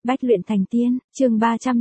Bách luyện thành tiên, chương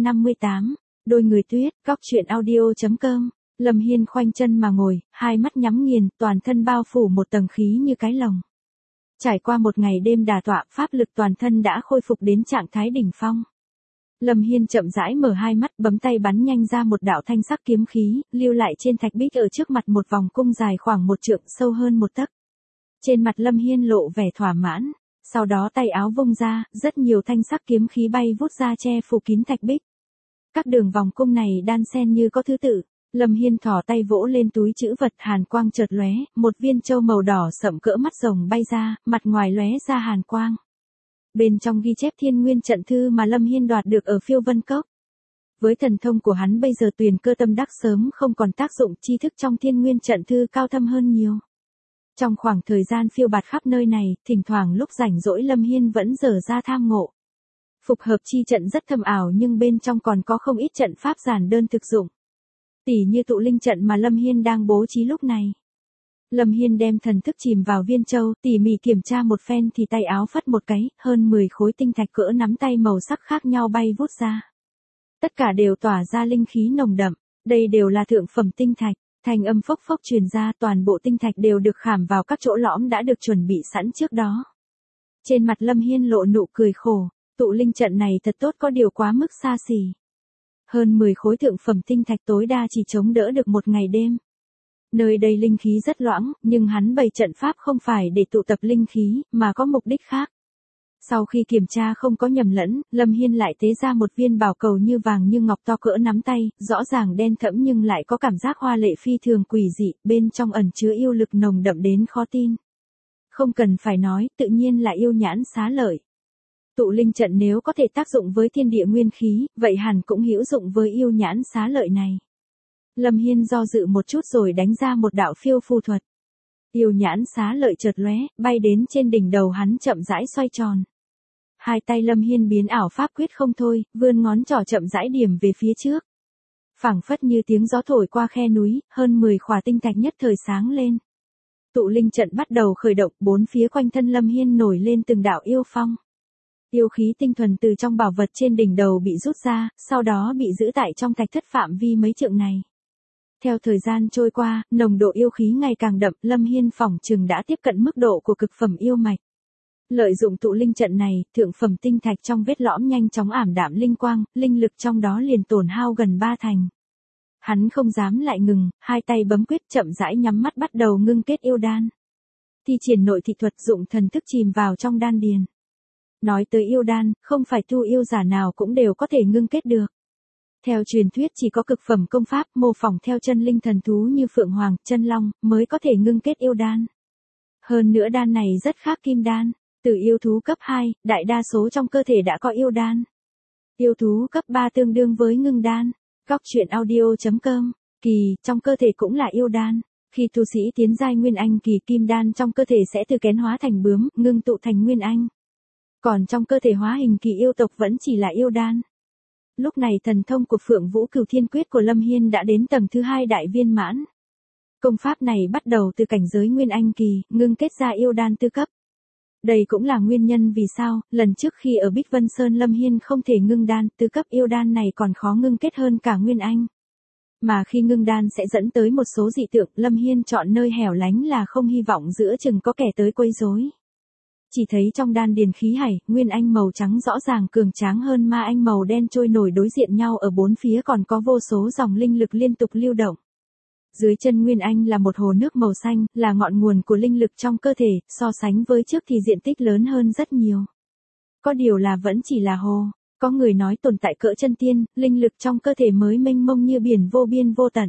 358, đôi người tuyết, góc truyện audio.com. Lâm Hiên khoanh chân mà ngồi, hai mắt nhắm nghiền, toàn thân bao phủ một tầng khí như cái lồng. Trải qua một ngày đêm đả tọa, pháp lực toàn thân đã khôi phục đến trạng thái đỉnh phong. Lâm Hiên chậm rãi mở hai mắt, bấm tay bắn nhanh ra một đạo thanh sắc kiếm khí, lưu lại trên thạch bích ở trước mặt một vòng cung dài khoảng 1 trượng, sâu hơn 1 tấc. Trên mặt Lâm Hiên lộ vẻ thỏa mãn, sau đó tay áo vung ra, rất nhiều thanh sắc kiếm khí bay vút ra che phủ kín thạch bích. Các đường vòng cung này đan xen như có thứ tự. Lâm Hiên thò tay vỗ lên túi trữ vật, hàn quang chợt lóe, một viên châu màu đỏ sẫm cỡ mắt rồng bay ra, mặt ngoài lóe ra hàn quang. Bên trong ghi chép Thiên Nguyên trận thư mà Lâm Hiên đoạt được ở Phiêu Vân Cốc. Với thần thông của hắn bây giờ tuyền cơ tâm đắc sớm không còn tác dụng, tri thức trong Thiên Nguyên trận thư cao thâm hơn nhiều. Trong khoảng thời gian phiêu bạt khắp nơi này, thỉnh thoảng lúc rảnh rỗi Lâm Hiên vẫn dở ra tham ngộ. Phục hợp chi trận rất thâm ảo nhưng bên trong còn có không ít trận pháp giản đơn thực dụng. Tỉ như tụ linh trận mà Lâm Hiên đang bố trí lúc này. Lâm Hiên đem thần thức chìm vào viên châu, tỉ mỉ kiểm tra một phen thì tay áo phất một cái, hơn 10 khối tinh thạch cỡ nắm tay màu sắc khác nhau bay vút ra. Tất cả đều tỏa ra linh khí nồng đậm, đây đều là thượng phẩm tinh thạch, thanh âm phốc phốc truyền ra, toàn bộ tinh thạch đều được khảm vào các chỗ lõm đã được chuẩn bị sẵn trước đó. Trên mặt Lâm Hiên lộ nụ cười khổ, tụ linh trận này thật tốt, có điều quá mức xa xỉ. Hơn 10 khối thượng phẩm tinh thạch tối đa chỉ chống đỡ được một ngày đêm. Nơi đây linh khí rất loãng, nhưng hắn bày trận pháp không phải để tụ tập linh khí, mà có mục đích khác. Sau khi kiểm tra không có nhầm lẫn, Lâm Hiên lại tế ra một viên bảo cầu như vàng như ngọc to cỡ nắm tay, rõ ràng đen thẫm nhưng lại có cảm giác hoa lệ phi thường quỷ dị, bên trong ẩn chứa yêu lực nồng đậm đến khó tin. Không cần phải nói, tự nhiên là yêu nhãn xá lợi. Tụ linh trận nếu có thể tác dụng với thiên địa nguyên khí, vậy hẳn cũng hữu dụng với yêu nhãn xá lợi này. Lâm Hiên do dự một chút rồi đánh ra một đạo phiêu phù thuật. Yêu nhãn xá lợi chợt lóe, bay đến trên đỉnh đầu hắn chậm rãi xoay tròn. Hai tay Lâm Hiên biến ảo pháp quyết không thôi, vươn ngón trỏ chậm rãi điểm về phía trước. Phảng phất như tiếng gió thổi qua khe núi, hơn 10 khỏa tinh thạch nhất thời sáng lên. Tụ linh trận bắt đầu khởi động, bốn phía quanh thân Lâm Hiên nổi lên từng đạo yêu phong. Yêu khí tinh thuần từ trong bảo vật trên đỉnh đầu bị rút ra, sau đó bị giữ tại trong thạch thất phạm vi mấy trượng này. Theo thời gian trôi qua, nồng độ yêu khí ngày càng đậm, Lâm Hiên phỏng chừng đã tiếp cận mức độ của cực phẩm yêu mạch. Lợi dụng tụ linh trận này, thượng phẩm tinh thạch trong vết lõm nhanh chóng ảm đạm linh quang, linh lực trong đó liền tổn hao gần 3 thành. Hắn không dám lại ngừng, hai tay bấm quyết chậm rãi nhắm mắt bắt đầu ngưng kết yêu đan. Thi triển nội thị thuật dụng thần thức chìm vào trong đan điền. Nói tới yêu đan, không phải tu yêu giả nào cũng đều có thể ngưng kết được. Theo truyền thuyết chỉ có cực phẩm công pháp mô phỏng theo chân linh thần thú như Phượng Hoàng, Chân Long mới có thể ngưng kết yêu đan. Hơn nữa đan này rất khác kim đan, từ yêu thú cấp 2, đại đa số trong cơ thể đã có yêu đan. Yêu thú cấp 3 tương đương với ngưng đan. Góc truyện audio.com, kỳ, trong cơ thể cũng là yêu đan. Khi tu sĩ tiến giai nguyên anh kỳ, kim đan trong cơ thể sẽ từ kén hóa thành bướm, ngưng tụ thành nguyên anh. Còn trong cơ thể hóa hình kỳ yêu tộc vẫn chỉ là yêu đan. Lúc này thần thông của Phượng Vũ Cửu Thiên Quyết của Lâm Hiên đã đến tầng thứ 2 đại viên mãn. Công pháp này bắt đầu từ cảnh giới nguyên anh kỳ, ngưng kết ra yêu đan tư cấp. Đây cũng là nguyên nhân vì sao, lần trước khi ở Bích Vân Sơn Lâm Hiên không thể ngưng đan, tư cấp yêu đan này còn khó ngưng kết hơn cả nguyên anh. Mà khi ngưng đan sẽ dẫn tới một số dị tượng, Lâm Hiên chọn nơi hẻo lánh là không hy vọng giữa chừng có kẻ tới quấy rối. Chỉ thấy trong đan điền khí hải, nguyên anh màu trắng rõ ràng cường tráng hơn ma anh màu đen trôi nổi đối diện nhau, ở bốn phía còn có vô số dòng linh lực liên tục lưu động. Dưới chân nguyên anh là một hồ nước màu xanh, là ngọn nguồn của linh lực trong cơ thể, so sánh với trước thì diện tích lớn hơn rất nhiều. Có điều là vẫn chỉ là hồ, có người nói tồn tại cỡ chân tiên, linh lực trong cơ thể mới mênh mông như biển vô biên vô tận.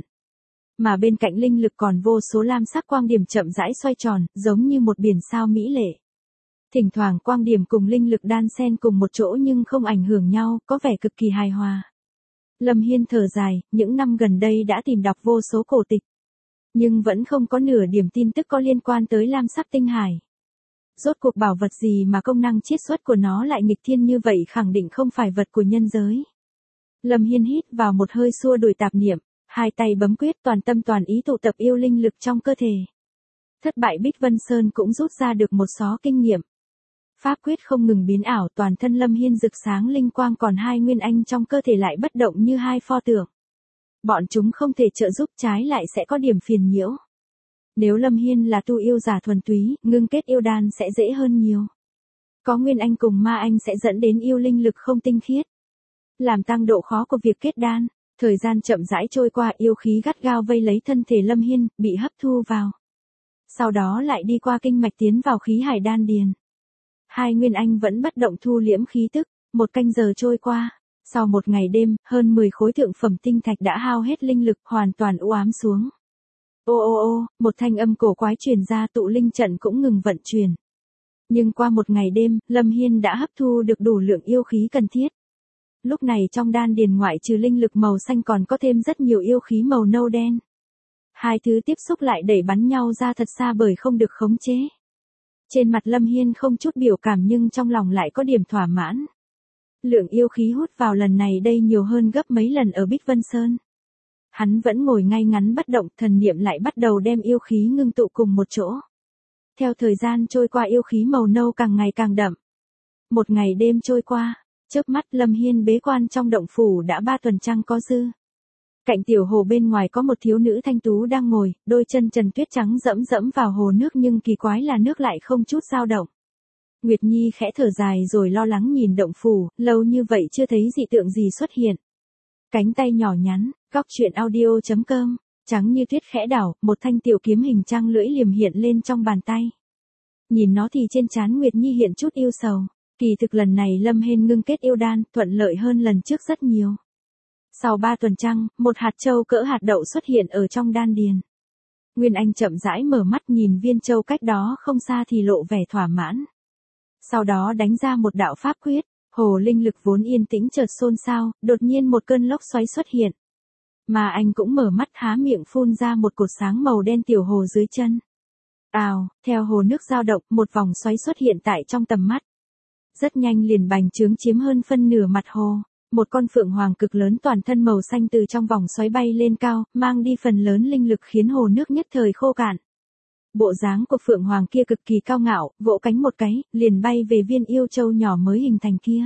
Mà bên cạnh linh lực còn vô số lam sắc quang điểm chậm rãi xoay tròn, giống như một biển sao mỹ lệ. Thỉnh thoảng quang điểm cùng linh lực đan xen cùng một chỗ nhưng không ảnh hưởng nhau, có vẻ cực kỳ hài hòa. Lâm Hiên thở dài, những năm gần đây đã tìm đọc vô số cổ tịch. Nhưng vẫn không có nửa điểm tin tức có liên quan tới lam sắc tinh hải. Rốt cuộc bảo vật gì mà công năng chiết xuất của nó lại nghịch thiên như vậy, khẳng định không phải vật của nhân giới. Lâm Hiên hít vào một hơi xua đuổi tạp niệm, hai tay bấm quyết toàn tâm toàn ý tụ tập yêu linh lực trong cơ thể. Thất bại Bích Vân Sơn cũng rút ra được một xó kinh nghiệm. Pháp quyết không ngừng biến ảo, toàn thân Lâm Hiên rực sáng linh quang, còn hai nguyên anh trong cơ thể lại bất động như hai pho tượng. Bọn chúng không thể trợ giúp, trái lại sẽ có điểm phiền nhiễu. Nếu Lâm Hiên là tu yêu giả thuần túy, ngưng kết yêu đan sẽ dễ hơn nhiều. Có nguyên anh cùng ma anh sẽ dẫn đến yêu linh lực không tinh khiết, làm tăng độ khó của việc kết đan. Thời gian chậm rãi trôi qua, yêu khí gắt gao vây lấy thân thể Lâm Hiên, bị hấp thu vào. Sau đó lại đi qua kinh mạch tiến vào khí hải đan điền. Hai nguyên anh vẫn bất động thu liễm khí tức, 1 canh giờ trôi qua. Sau một ngày đêm, hơn 10 khối thượng phẩm tinh thạch đã hao hết linh lực, hoàn toàn u ám xuống. Ô ô ô, một thanh âm cổ quái truyền ra, tụ linh trận cũng ngừng vận chuyển. Nhưng qua một ngày đêm, Lâm Hiên đã hấp thu được đủ lượng yêu khí cần thiết. Lúc này trong đan điền ngoại trừ linh lực màu xanh còn có thêm rất nhiều yêu khí màu nâu đen. Hai thứ tiếp xúc lại đẩy bắn nhau ra thật xa bởi không được khống chế. Trên mặt Lâm Hiên không chút biểu cảm nhưng trong lòng lại có điểm thỏa mãn. Lượng yêu khí hút vào lần này đây nhiều hơn gấp mấy lần ở Bích Vân Sơn. Hắn vẫn ngồi ngay ngắn bất động, thần niệm lại bắt đầu đem yêu khí ngưng tụ cùng một chỗ. Theo thời gian trôi qua, yêu khí màu nâu càng ngày càng đậm. Một ngày đêm trôi qua, chớp mắt Lâm Hiên bế quan trong động phủ đã 3 tuần trăng có dư. Cạnh tiểu hồ bên ngoài có một thiếu nữ thanh tú đang ngồi, đôi chân trần tuyết trắng dẫm dẫm vào hồ nước, nhưng kỳ quái là nước lại không chút dao động. Nguyệt Nhi khẽ thở dài rồi lo lắng nhìn động phủ, lâu như vậy chưa thấy dị tượng gì xuất hiện. Cánh tay nhỏ nhắn, góc truyện audio.com, trắng như tuyết khẽ đảo, một thanh tiểu kiếm hình trăng lưỡi liềm hiện lên trong bàn tay. Nhìn nó thì trên trán Nguyệt Nhi hiện chút yêu sầu. Kỳ thực lần này Lâm Hiên ngưng kết yêu đan, thuận lợi hơn lần trước rất nhiều. Sau 3 tuần trăng, một hạt châu cỡ hạt đậu xuất hiện ở trong đan điền. Nguyên Anh chậm rãi mở mắt nhìn viên châu cách đó không xa thì lộ vẻ thỏa mãn. Sau đó đánh ra một đạo pháp quyết, hồ linh lực vốn yên tĩnh chợt xôn xao, đột nhiên một cơn lốc xoáy xuất hiện. Mà anh cũng mở mắt há miệng phun ra một cột sáng màu đen tiểu hồ dưới chân. Ào, theo hồ nước dao động, một vòng xoáy xuất hiện tại trong tầm mắt. Rất nhanh liền bành trướng chiếm hơn phân nửa mặt hồ. Một con phượng hoàng cực lớn toàn thân màu xanh từ trong vòng xoáy bay lên cao, mang đi phần lớn linh lực khiến hồ nước nhất thời khô cạn. Bộ dáng của phượng hoàng kia cực kỳ cao ngạo, vỗ cánh một cái, liền bay về viên yêu châu nhỏ mới hình thành kia.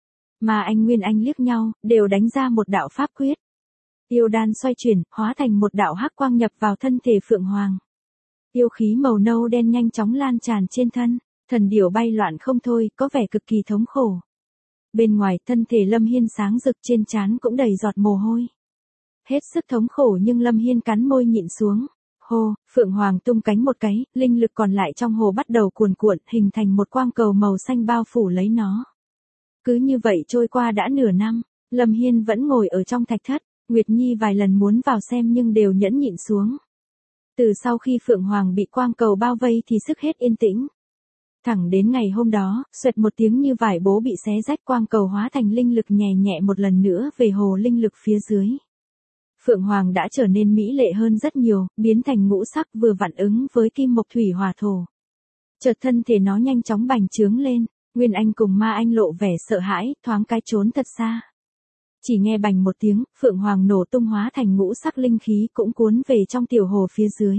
Mà anh Nguyên Anh liếc nhau, đều đánh ra một đạo pháp quyết. Yêu đan xoay chuyển, hóa thành một đạo hắc quang nhập vào thân thể phượng hoàng. Yêu khí màu nâu đen nhanh chóng lan tràn trên thân, thần điểu bay loạn không thôi, có vẻ cực kỳ thống khổ. Bên ngoài, thân thể Lâm Hiên sáng rực, trên trán cũng đầy giọt mồ hôi. Hết sức thống khổ nhưng Lâm Hiên cắn môi nhịn xuống. Hô, phượng hoàng tung cánh một cái, linh lực còn lại trong hồ bắt đầu cuồn cuộn, hình thành một quang cầu màu xanh bao phủ lấy nó. Cứ như vậy trôi qua đã nửa năm, Lâm Hiên vẫn ngồi ở trong thạch thất. Nguyệt Nhi vài lần muốn vào xem nhưng đều nhẫn nhịn xuống. Từ sau khi phượng hoàng bị quang cầu bao vây thì sức hết yên tĩnh. Thẳng đến ngày hôm đó, xoẹt một tiếng như vải bố bị xé rách, quang cầu hóa thành linh lực nhẹ nhẹ một lần nữa về hồ linh lực phía dưới. Phượng Hoàng đã trở nên mỹ lệ hơn rất nhiều, biến thành ngũ sắc vừa vặn ứng với kim mộc thủy hỏa thổ. Chợt thân thể nó nhanh chóng bành trướng lên, Nguyên Anh cùng Ma Anh lộ vẻ sợ hãi, thoáng cái trốn thật xa. Chỉ nghe bành một tiếng, Phượng Hoàng nổ tung hóa thành ngũ sắc linh khí cũng cuốn về trong tiểu hồ phía dưới.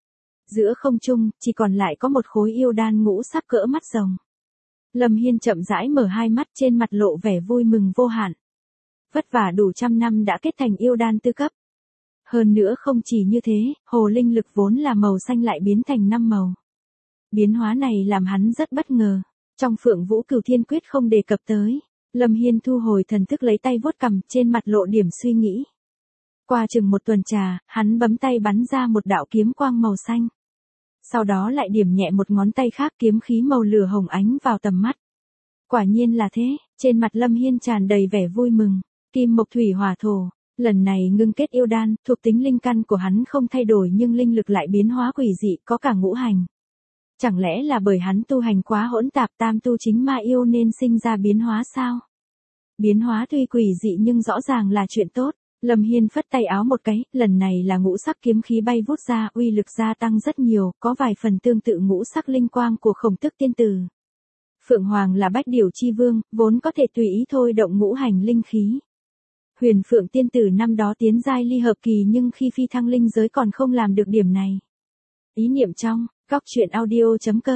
Giữa không trung, chỉ còn lại có một khối yêu đan ngũ sắc cỡ mắt rồng. Lâm Hiên chậm rãi mở hai mắt, trên mặt lộ vẻ vui mừng vô hạn. Vất vả đủ trăm năm đã kết thành yêu đan tư cấp. Hơn nữa không chỉ như thế, hồ linh lực vốn là màu xanh lại biến thành 5 màu. Biến hóa này làm hắn rất bất ngờ. Trong Phượng Vũ Cửu Thiên Quyết không đề cập tới. Lâm Hiên thu hồi thần thức lấy tay vuốt cằm, trên mặt lộ điểm suy nghĩ. Qua chừng một tuần trà, hắn bấm tay bắn ra một đạo kiếm quang màu xanh. Sau đó lại điểm nhẹ một ngón tay khác, kiếm khí màu lửa hồng ánh vào tầm mắt. Quả nhiên là thế, trên mặt Lâm Hiên tràn đầy vẻ vui mừng. Kim mộc thủy hỏa thổ, lần này ngưng kết yêu đan, thuộc tính linh căn của hắn không thay đổi nhưng linh lực lại biến hóa quỷ dị, có cả ngũ hành. Chẳng lẽ là bởi hắn tu hành quá hỗn tạp, tam tu chính ma yêu nên sinh ra biến hóa sao? Biến hóa tuy quỷ dị nhưng rõ ràng là chuyện tốt. Lâm Hiên phất tay áo một cái, lần này là ngũ sắc kiếm khí bay vút ra, uy lực gia tăng rất nhiều, có vài phần tương tự ngũ sắc linh quang của Khổng Tước tiên tử. Phượng Hoàng là bách điểu chi vương, vốn có thể tùy ý thôi động ngũ hành linh khí. Huyền Phượng tiên tử năm đó tiến giai ly hợp kỳ nhưng khi phi thăng linh giới còn không làm được điểm này. Ý niệm trong, góc truyện audio.com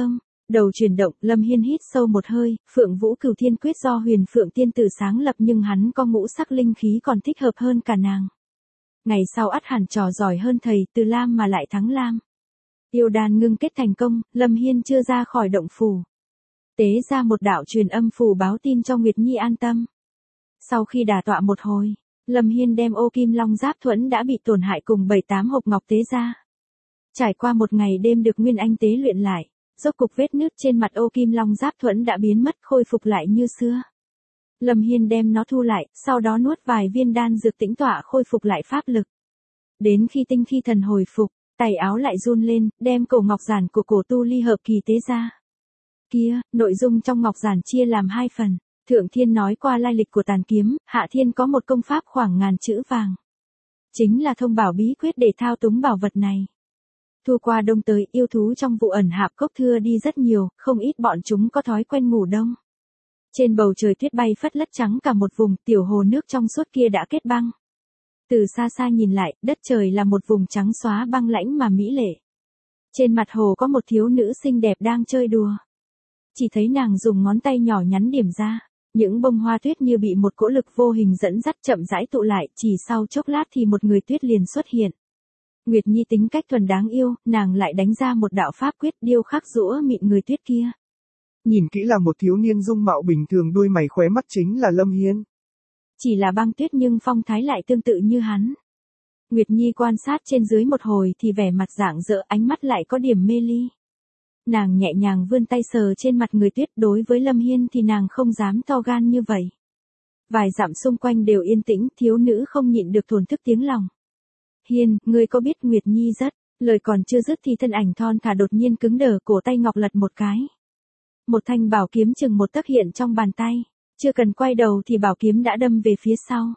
Đầu chuyển động, Lâm Hiên hít sâu một hơi, Phượng Vũ Cửu Thiên Quyết do Huyền Phượng Tiên Tử sáng lập nhưng hắn có ngũ sắc linh khí còn thích hợp hơn cả nàng. Ngày sau ắt hẳn trò giỏi hơn thầy, từ lam mà lại thắng lam. Yêu đan ngưng kết thành công, Lâm Hiên chưa ra khỏi động phủ. Tế ra một đạo truyền âm phù báo tin cho Nguyệt Nhi an tâm. Sau khi đả tọa một hồi, Lâm Hiên đem ô kim long giáp thuẫn đã bị tổn hại cùng 7-8 hộp ngọc tế ra. Trải qua một ngày đêm được Nguyên Anh tế luyện lại, rốt cục vết nứt trên mặt ô kim long giáp thuẫn đã biến mất khôi phục lại như xưa. Lâm Hiên đem nó thu lại, sau đó nuốt vài viên đan dược tĩnh tọa khôi phục lại pháp lực. Đến khi tinh khí thần hồi phục, tay áo lại run lên, đem cổ ngọc giản của cổ tu ly hợp kỳ tế ra. Kia, nội dung trong ngọc giản chia làm 2 phần. Thượng Thiên nói qua lai lịch của tàn kiếm, Hạ Thiên có một công pháp khoảng 1000 chữ vàng. Chính là thông bảo bí quyết để thao túng bảo vật này. Thu qua đông tới, yêu thú trong vụ ẩn hạp cốc thưa đi rất nhiều, không ít bọn chúng có thói quen ngủ đông. Trên bầu trời tuyết bay phất lất trắng cả một vùng, tiểu hồ nước trong suốt kia đã kết băng. Từ xa xa nhìn lại, đất trời là một vùng trắng xóa băng lãnh mà mỹ lệ. Trên mặt hồ có một thiếu nữ xinh đẹp đang chơi đùa. Chỉ thấy nàng dùng ngón tay nhỏ nhắn điểm ra, những bông hoa tuyết như bị một cỗ lực vô hình dẫn dắt chậm rãi tụ lại, chỉ sau chốc lát thì một người tuyết liền xuất hiện. Nguyệt Nhi tính cách thuần đáng yêu, nàng lại đánh ra một đạo pháp quyết điêu khắc rũa mịn người tuyết kia. Nhìn kỹ là một thiếu niên dung mạo bình thường, đôi mày khóe mắt chính là Lâm Hiên. Chỉ là băng tuyết nhưng phong thái lại tương tự như hắn. Nguyệt Nhi quan sát trên dưới một hồi thì vẻ mặt rạng rỡ, ánh mắt lại có điểm mê ly. Nàng nhẹ nhàng vươn tay sờ trên mặt người tuyết, đối với Lâm Hiên thì nàng không dám to gan như vậy. Vài dặm xung quanh đều yên tĩnh, thiếu nữ không nhịn được thổn thức tiếng lòng. Hiên, ngươi có biết Nguyệt Nhi rất, lời còn chưa dứt thì thân ảnh thon thả đột nhiên cứng đờ, cổ tay ngọc lật một cái. Một thanh bảo kiếm chừng một tấc hiện trong bàn tay, chưa cần quay đầu thì bảo kiếm đã đâm về phía sau.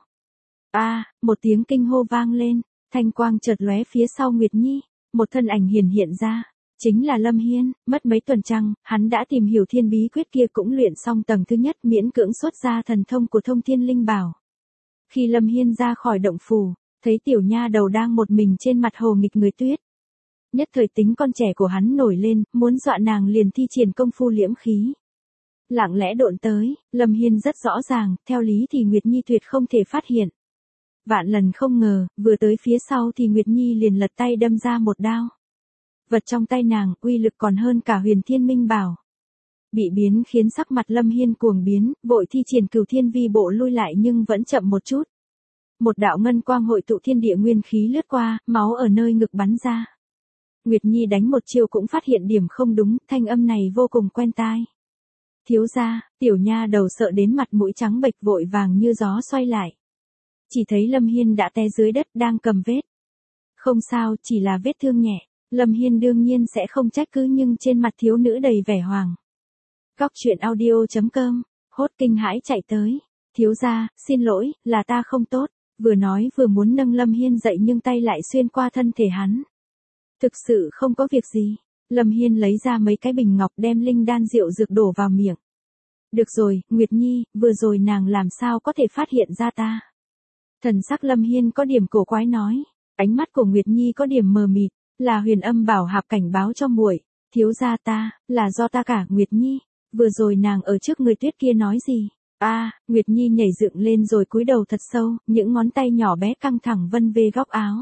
Một tiếng kinh hô vang lên, thanh quang chợt lóe phía sau Nguyệt Nhi, một thân ảnh hiện ra. Chính là Lâm Hiên, mất mấy tuần trăng, hắn đã tìm hiểu thiên bí quyết kia cũng luyện xong tầng thứ nhất, miễn cưỡng xuất ra thần thông của thông thiên linh bảo. Khi Lâm Hiên ra khỏi động phủ, thấy tiểu nha đầu đang một mình trên mặt hồ nghịch người tuyết. Nhất thời tính con trẻ của hắn nổi lên, muốn dọa nàng liền thi triển công phu liễm khí. Lặng lẽ độn tới, Lâm Hiên rất rõ ràng, theo lý thì Nguyệt Nhi tuyệt không thể phát hiện. Vạn lần không ngờ, vừa tới phía sau thì Nguyệt Nhi liền lật tay đâm ra một đao. Vật trong tay nàng, uy lực còn hơn cả Huyền Thiên Minh Bảo. Bị biến khiến sắc mặt Lâm Hiên cuồng biến, vội thi triển Cửu Thiên Vi bộ lui lại nhưng vẫn chậm một chút. Một đạo ngân quang hội tụ thiên địa nguyên khí lướt qua, máu ở nơi ngực bắn ra. Nguyệt Nhi đánh một chiêu cũng phát hiện điểm không đúng, thanh âm này vô cùng quen tai. Thiếu gia, tiểu nha đầu sợ đến mặt mũi trắng bệch vội vàng như gió xoay lại. Chỉ thấy Lâm Hiên đã té dưới đất đang cầm vết. Không sao, chỉ là vết thương nhẹ. Lâm Hiên đương nhiên sẽ không trách cứ nhưng trên mặt thiếu nữ đầy vẻ hoàng. Góc truyện audio.com, hốt kinh hãi chạy tới. Thiếu gia, xin lỗi, là ta không tốt. Vừa nói vừa muốn nâng Lâm Hiên dậy nhưng tay lại xuyên qua thân thể hắn. Thực sự không có việc gì. Lâm Hiên lấy ra mấy cái bình ngọc đem linh đan rượu dược đổ vào miệng. Được rồi, Nguyệt Nhi, vừa rồi nàng làm sao có thể phát hiện ra ta. Thần sắc Lâm Hiên có điểm cổ quái nói. Ánh mắt của Nguyệt Nhi có điểm mờ mịt. Là Huyền Âm Bảo Hạp cảnh báo cho muội, thiếu gia ta, là do ta cả. Nguyệt Nhi, vừa rồi nàng ở trước người tuyết kia nói gì? Nguyệt Nhi nhảy dựng lên rồi cúi đầu thật sâu, những ngón tay nhỏ bé căng thẳng vân về góc áo.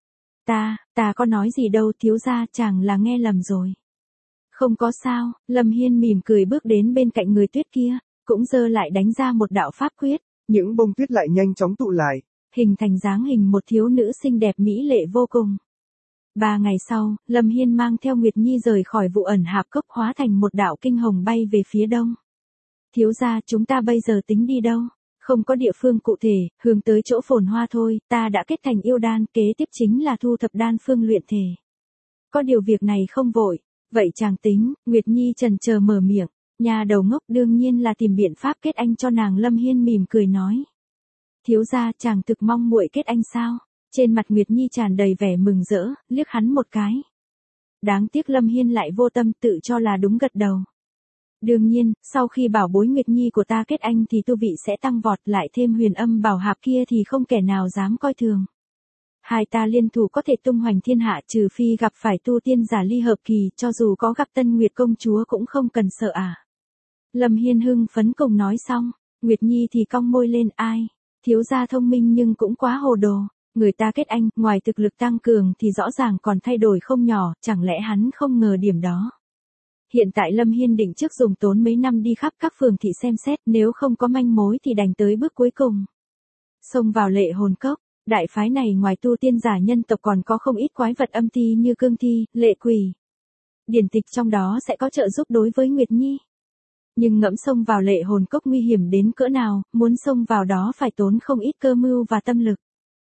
Ta có nói gì đâu thiếu gia, chàng là nghe lầm rồi. Không có sao, Lâm Hiên mỉm cười bước đến bên cạnh người tuyết kia, cũng giơ lại đánh ra một đạo pháp quyết. Những bông tuyết lại nhanh chóng tụ lại, hình thành dáng hình một thiếu nữ xinh đẹp mỹ lệ vô cùng. 3 ngày sau, Lâm Hiên mang theo Nguyệt Nhi rời khỏi vụ ẩn hạp cốc hóa thành một đạo kinh hồng bay về phía đông. Thiếu gia, chúng ta bây giờ tính đi đâu? Không có địa phương cụ thể, hướng tới chỗ phồn hoa thôi, ta đã kết thành yêu đan, kế tiếp chính là thu thập đan phương luyện thể. Có điều việc này không vội, vậy chàng tính, Nguyệt Nhi chần chờ mở miệng, nhà đầu ngốc đương nhiên là tìm biện pháp kết anh cho nàng. Lâm Hiên mỉm cười nói. Thiếu gia, chàng thực mong muội kết anh sao? Trên mặt Nguyệt Nhi tràn đầy vẻ mừng rỡ, liếc hắn một cái. Đáng tiếc Lâm Hiên lại vô tâm tự cho là đúng gật đầu. Đương nhiên, sau khi bảo bối Nguyệt Nhi của ta kết anh thì tu vị sẽ tăng vọt, lại thêm Huyền Âm Bảo Hạp kia thì không kẻ nào dám coi thường. Hai ta liên thủ có thể tung hoành thiên hạ, trừ phi gặp phải tu tiên giả ly hợp kỳ, cho dù có gặp Tân Nguyệt công chúa cũng không cần sợ à. Lâm Hiên hưng phấn cùng nói xong, Nguyệt Nhi thì cong môi lên, ai, thiếu gia thông minh nhưng cũng quá hồ đồ. Người ta kết anh, ngoài thực lực tăng cường thì rõ ràng còn thay đổi không nhỏ, chẳng lẽ hắn không ngờ điểm đó. Hiện tại Lâm Hiên định trước dùng tốn mấy năm đi khắp các phường thị xem xét, nếu không có manh mối thì đành tới bước cuối cùng. Xông vào Lệ Hồn Cốc, đại phái này ngoài tu tiên giả nhân tộc còn có không ít quái vật âm ti như cương thi, lệ quỷ. Điển tịch trong đó sẽ có trợ giúp đối với Nguyệt Nhi. Nhưng ngẫm xông vào Lệ Hồn Cốc nguy hiểm đến cỡ nào, muốn xông vào đó phải tốn không ít cơ mưu và tâm lực.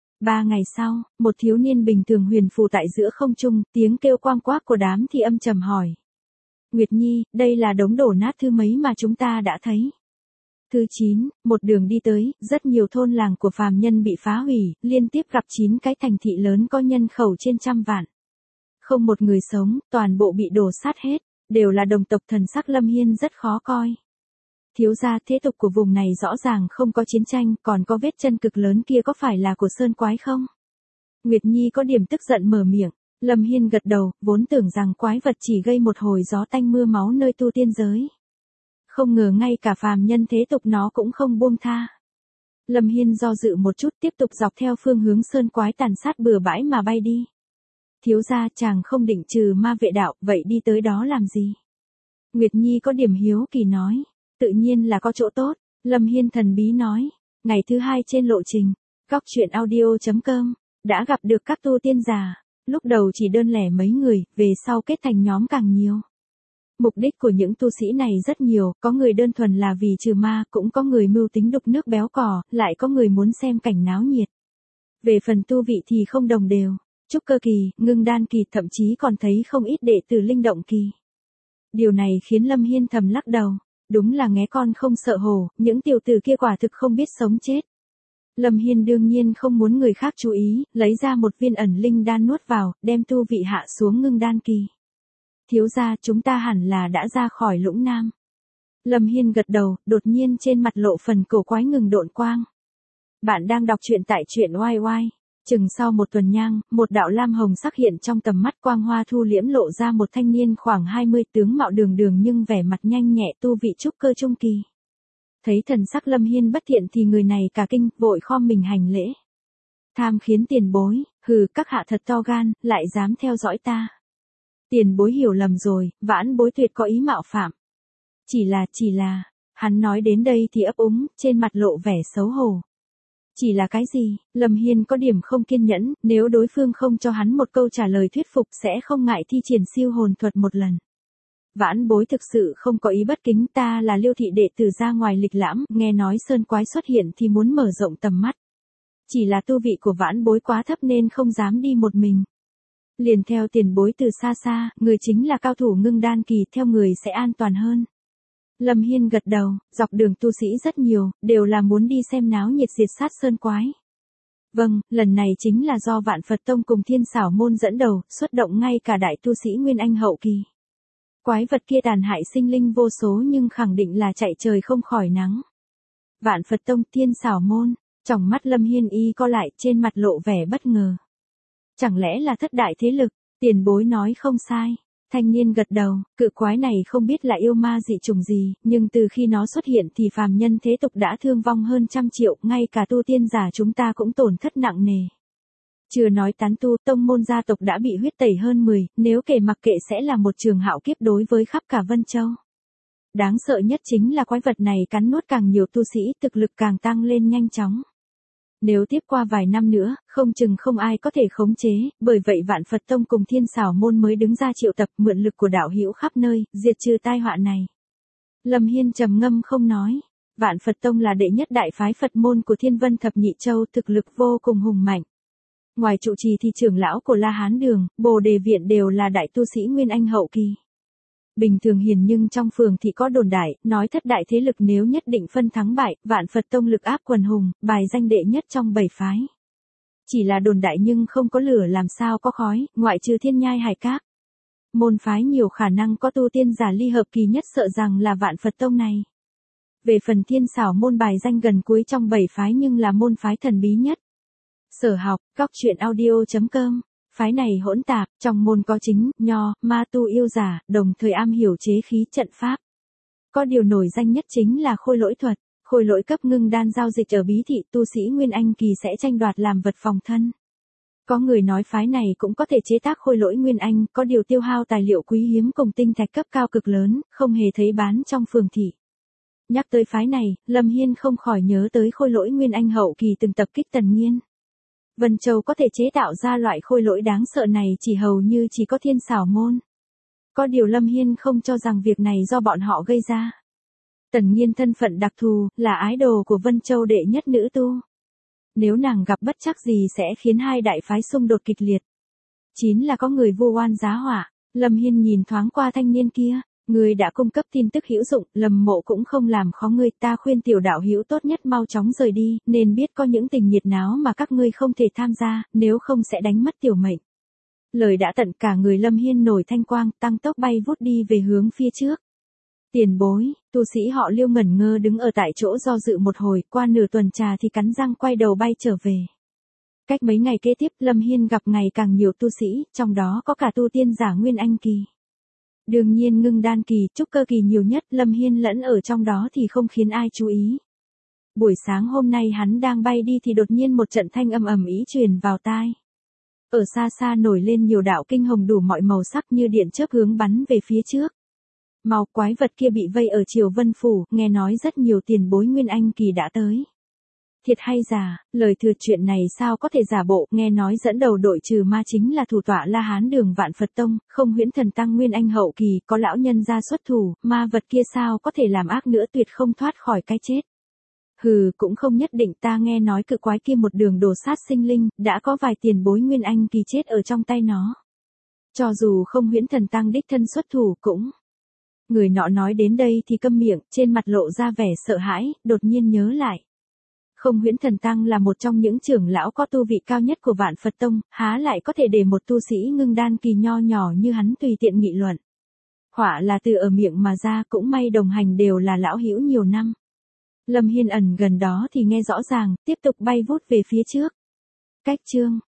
3 ngày sau, một thiếu niên bình thường huyền phù tại giữa không trung, tiếng kêu quang quác của đám thì âm trầm hỏi. Nguyệt Nhi, đây là đống đổ nát thứ mấy mà chúng ta đã thấy? Thứ 9, một đường đi tới, rất nhiều thôn làng của phàm nhân bị phá hủy, liên tiếp gặp 9 cái thành thị lớn có nhân khẩu trên 100 vạn. Không một người sống, toàn bộ bị đổ sát hết, đều là đồng tộc. Thần sắc Lâm Hiên rất khó coi. Thiếu gia, thế tục của vùng này rõ ràng không có chiến tranh, còn có vết chân cực lớn kia có phải là của sơn quái không? Nguyệt Nhi có điểm tức giận mở miệng. Lâm Hiên gật đầu, vốn tưởng rằng quái vật chỉ gây một hồi gió tanh mưa máu nơi tu tiên giới. Không ngờ ngay cả phàm nhân thế tục nó cũng không buông tha. Lâm Hiên do dự một chút, tiếp tục dọc theo phương hướng sơn quái tàn sát bừa bãi mà bay đi. Thiếu gia, chàng không định trừ ma vệ đạo, vậy đi tới đó làm gì? Nguyệt Nhi có điểm hiếu kỳ nói. Tự nhiên là có chỗ tốt, Lâm Hiên thần bí nói. Ngày thứ 2 trên lộ trình, Góc Chuyện Audio.com, đã gặp được các tu tiên giả. Lúc đầu chỉ đơn lẻ mấy người, về sau kết thành nhóm càng nhiều. Mục đích của những tu sĩ này rất nhiều, có người đơn thuần là vì trừ ma, cũng có người mưu tính đục nước béo cò, lại có người muốn xem cảnh náo nhiệt. Về phần tu vị thì không đồng đều, trúc cơ kỳ, ngưng đan kỳ, thậm chí còn thấy không ít đệ tử linh động kỳ. Điều này khiến Lâm Hiên thầm lắc đầu, đúng là nghé con không sợ hổ, những tiểu tử kia quả thực không biết sống chết. Lâm Hiên đương nhiên không muốn người khác chú ý, lấy ra một viên ẩn linh đan nuốt vào, đem tu vị hạ xuống ngưng đan kỳ. Thiếu gia, chúng ta hẳn là đã ra khỏi Lũng Nam. Lâm Hiên gật đầu, đột nhiên trên mặt lộ phần cổ quái ngừng độn quang. Bạn đang đọc truyện tại truyện YY. Chừng sau một tuần nhang, một đạo lam hồng sắc hiện trong tầm mắt, quang hoa thu liễm lộ ra một thanh niên khoảng 20, tướng mạo đường đường nhưng vẻ mặt nhanh nhẹ, tu vị trúc cơ trung kỳ. Thấy thần sắc Lâm Hiên bất thiện thì người này cả kinh, vội khom mình hành lễ. Tham khiến tiền bối, hừ, các hạ thật to gan, lại dám theo dõi ta. Tiền bối hiểu lầm rồi, vãn bối tuyệt có ý mạo phạm. Chỉ là, hắn nói đến đây thì ấp úng, trên mặt lộ vẻ xấu hổ. Chỉ là cái gì? Lâm Hiên có điểm không kiên nhẫn, nếu đối phương không cho hắn một câu trả lời thuyết phục sẽ không ngại thi triển siêu hồn thuật một lần. Vãn bối thực sự không có ý bất kính, ta là Liêu thị đệ tử ra ngoài lịch lãm, nghe nói sơn quái xuất hiện thì muốn mở rộng tầm mắt. Chỉ là tu vị của vãn bối quá thấp nên không dám đi một mình. Liền theo tiền bối từ xa xa, người chính là cao thủ ngưng đan kỳ, theo người sẽ an toàn hơn. Lâm Hiên gật đầu, dọc đường tu sĩ rất nhiều, đều là muốn đi xem náo nhiệt diệt sát sơn quái. Vâng, lần này chính là do Vạn Phật Tông cùng Thiên Xảo Môn dẫn đầu, xuất động ngay cả đại tu sĩ Nguyên Anh hậu kỳ. Quái vật kia tàn hại sinh linh vô số nhưng khẳng định là chạy trời không khỏi nắng. Vạn Phật Tông, Thiên Xảo Môn, tròng mắt Lâm Hiên y co lại, trên mặt lộ vẻ bất ngờ. Chẳng lẽ là thất đại thế lực? Tiền bối nói không sai. Thanh niên gật đầu, cự quái này không biết là yêu ma dị chủng gì, nhưng từ khi nó xuất hiện thì phàm nhân thế tục đã thương vong hơn 100 triệu, ngay cả tu tiên giả chúng ta cũng tổn thất nặng nề. Chưa nói tán tu, tông môn gia tộc đã bị huyết tẩy hơn 10, nếu kể mặc kệ sẽ là một trường hạo kiếp đối với khắp cả Vân Châu. Đáng sợ nhất chính là quái vật này cắn nuốt càng nhiều tu sĩ, thực lực càng tăng lên nhanh chóng. Nếu tiếp qua vài năm nữa, không chừng không ai có thể khống chế, bởi vậy Vạn Phật Tông cùng Thiên Xảo Môn mới đứng ra triệu tập, mượn lực của đạo hữu khắp nơi, diệt trừ tai họa này. Lâm Hiên trầm ngâm không nói. Vạn Phật Tông là đệ nhất đại phái Phật môn của Thiên Vân Thập Nhị Châu, thực lực vô cùng hùng mạnh. Ngoài trụ trì thì trưởng lão của La Hán Đường, Bồ Đề Viện đều là đại tu sĩ Nguyên Anh hậu kỳ. Bình thường hiền nhưng trong phường thì có đồn đại, nói thất đại thế lực nếu nhất định phân thắng bại, Vạn Phật Tông lực áp quần hùng, bài danh đệ nhất trong 7 phái. Chỉ là đồn đại nhưng không có lửa làm sao có khói, ngoại trừ Thiên Nhai Hải Các. Môn phái nhiều khả năng có tu tiên giả ly hợp kỳ nhất sợ rằng là Vạn Phật Tông này. Về phần Thiên Xảo Môn bài danh gần cuối trong 7 phái nhưng là môn phái thần bí nhất. Sở học, góc truyện audio.com. Phái này hỗn tạp, trong môn có chính, nho, ma tu yêu giả, đồng thời am hiểu chế khí trận pháp. Có điều nổi danh nhất chính là khôi lỗi thuật. Khôi lỗi cấp ngưng đan giao dịch ở bí thị, tu sĩ Nguyên Anh kỳ sẽ tranh đoạt làm vật phòng thân. Có người nói phái này cũng có thể chế tác khôi lỗi Nguyên Anh, có điều tiêu hao tài liệu quý hiếm cùng tinh thạch cấp cao cực lớn, không hề thấy bán trong phường thị. Nhắc tới phái này, Lâm Hiên không khỏi nhớ tới khôi lỗi Nguyên Anh hậu kỳ từng tập kích Tần Nghiên. Vân Châu có thể chế tạo ra loại khôi lỗi đáng sợ này hầu như chỉ có Thiên Xảo môn. Có điều Lâm Hiên không cho rằng việc này do bọn họ gây ra. Tần Nghiên thân phận đặc thù, là ái đồ của Vân Châu đệ nhất nữ tu. Nếu nàng gặp bất trắc gì sẽ khiến hai đại phái xung đột kịch liệt. 9 là có người vu oan giá họa. Lâm Hiên nhìn thoáng qua thanh niên kia. Người đã cung cấp tin tức hữu dụng, Lâm Mộ cũng không làm khó ngươi, ta khuyên tiểu đạo hữu tốt nhất mau chóng rời đi, nên biết có những tình nhiệt náo mà các ngươi không thể tham gia, nếu không sẽ đánh mất tiểu mệnh. Lời đã tận, cả người Lâm Hiên nổi thanh quang, tăng tốc bay vút đi về hướng phía trước. Tiền bối, tu sĩ họ Liêu ngẩn ngơ đứng ở tại chỗ do dự một hồi, qua nửa tuần trà thì cắn răng quay đầu bay trở về. Cách mấy ngày kế tiếp, Lâm Hiên gặp ngày càng nhiều tu sĩ, trong đó có cả tu tiên giả Nguyên Anh kỳ. Đương nhiên ngưng đan kỳ, trúc cơ kỳ nhiều nhất, Lâm Hiên lẫn ở trong đó thì không khiến ai chú ý. Buổi sáng hôm nay hắn đang bay đi thì đột nhiên một trận thanh âm ầm ĩ truyền vào tai. Ở xa xa nổi lên nhiều đạo kinh hồng đủ mọi màu sắc như điện chớp hướng bắn về phía trước. Mau, quái vật kia bị vây ở Triều Vân Phủ, nghe nói rất nhiều tiền bối Nguyên Anh kỳ đã tới. Thiệt hay giả, lời thừa chuyện này sao có thể giả bộ, nghe nói dẫn đầu đội trừ ma chính là thủ tọa La Hán Đường Vạn Phật Tông, không Huyễn Thần Tăng Nguyên Anh hậu kỳ, có lão nhân ra xuất thủ, ma vật kia sao có thể làm ác nữa, tuyệt không thoát khỏi cái chết. Hừ, cũng không nhất định, ta nghe nói cự quái kia một đường đồ sát sinh linh, đã có vài tiền bối Nguyên Anh kỳ chết ở trong tay nó. Cho dù không Huyễn Thần Tăng đích thân xuất thủ cũng. Người nọ nói đến đây thì câm miệng, trên mặt lộ ra vẻ sợ hãi, đột nhiên nhớ lại. Không Huyễn Thần Tăng là một trong những trưởng lão có tu vị cao nhất của Vạn Phật Tông, há lại có thể để một tu sĩ ngưng đan kỳ nho nhỏ như hắn tùy tiện nghị luận. Họa là từ ở miệng mà ra, cũng may đồng hành đều là lão hữu nhiều năm. Lâm Hiên ẩn gần đó thì nghe rõ ràng, tiếp tục bay vút về phía trước. Cách chương